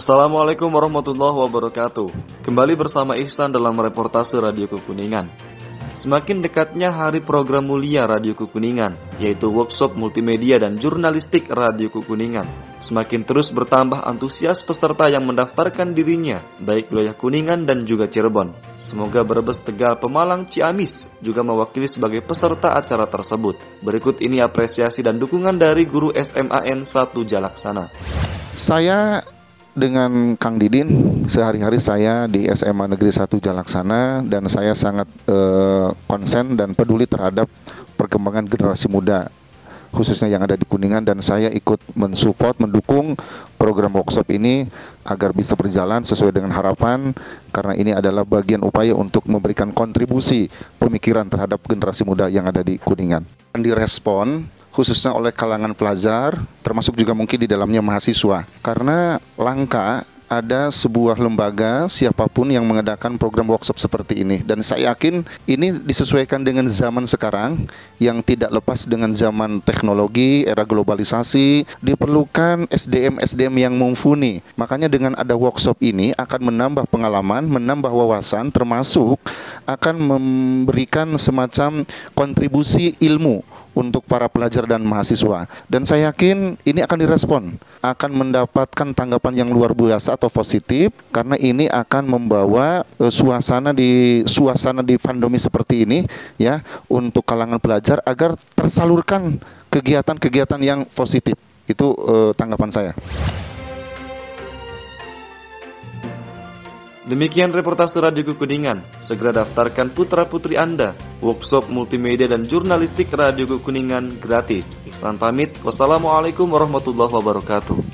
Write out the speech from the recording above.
Assalamualaikum warahmatullahi wabarakatuh. Kembali bersama Ihsan dalam reportase Radio Kukuningan. Semakin dekatnya hari program mulia Radio Kukuningan, yaitu workshop multimedia dan jurnalistik Radio Kukuningan, semakin terus bertambah antusias peserta yang mendaftarkan dirinya, baik wilayah Kuningan dan juga Cirebon. Semoga Brebes, Tegal, Pemalang, Ciamis juga mewakili sebagai peserta acara tersebut. Berikut ini apresiasi dan dukungan dari guru SMAN 1 Jalaksana. Saya dengan Kang Didin, sehari-hari saya di SMA Negeri 1 Jalaksana, dan saya sangat konsen dan peduli terhadap perkembangan generasi muda, khususnya yang ada di Kuningan, dan saya ikut mensupport, mendukung program workshop ini agar bisa berjalan sesuai dengan harapan, karena ini adalah bagian upaya untuk memberikan kontribusi pemikiran terhadap generasi muda yang ada di Kuningan. Dan direspon khususnya oleh kalangan pelajar, termasuk juga mungkin di dalamnya mahasiswa. Karena langka ada sebuah lembaga siapapun yang mengadakan program workshop seperti ini. Dan saya yakin ini disesuaikan dengan zaman sekarang yang tidak lepas dengan zaman teknologi, era globalisasi. Diperlukan SDM yang mumpuni. Makanya dengan ada workshop ini akan menambah pengalaman, menambah wawasan, termasuk akan memberikan semacam kontribusi ilmu untuk para pelajar dan mahasiswa. Dan saya yakin ini akan direspon, akan mendapatkan tanggapan yang luar biasa atau positif, karena ini akan membawa suasana di pandemi seperti ini ya, untuk kalangan pelajar agar tersalurkan kegiatan-kegiatan yang positif. Itu tanggapan saya. Demikian reportase Radio Kukuningan. Segera daftarkan putra-putri Anda. Workshop multimedia dan jurnalistik Radio Kukuningan gratis. Ihsan pamit. Wassalamualaikum warahmatullahi wabarakatuh.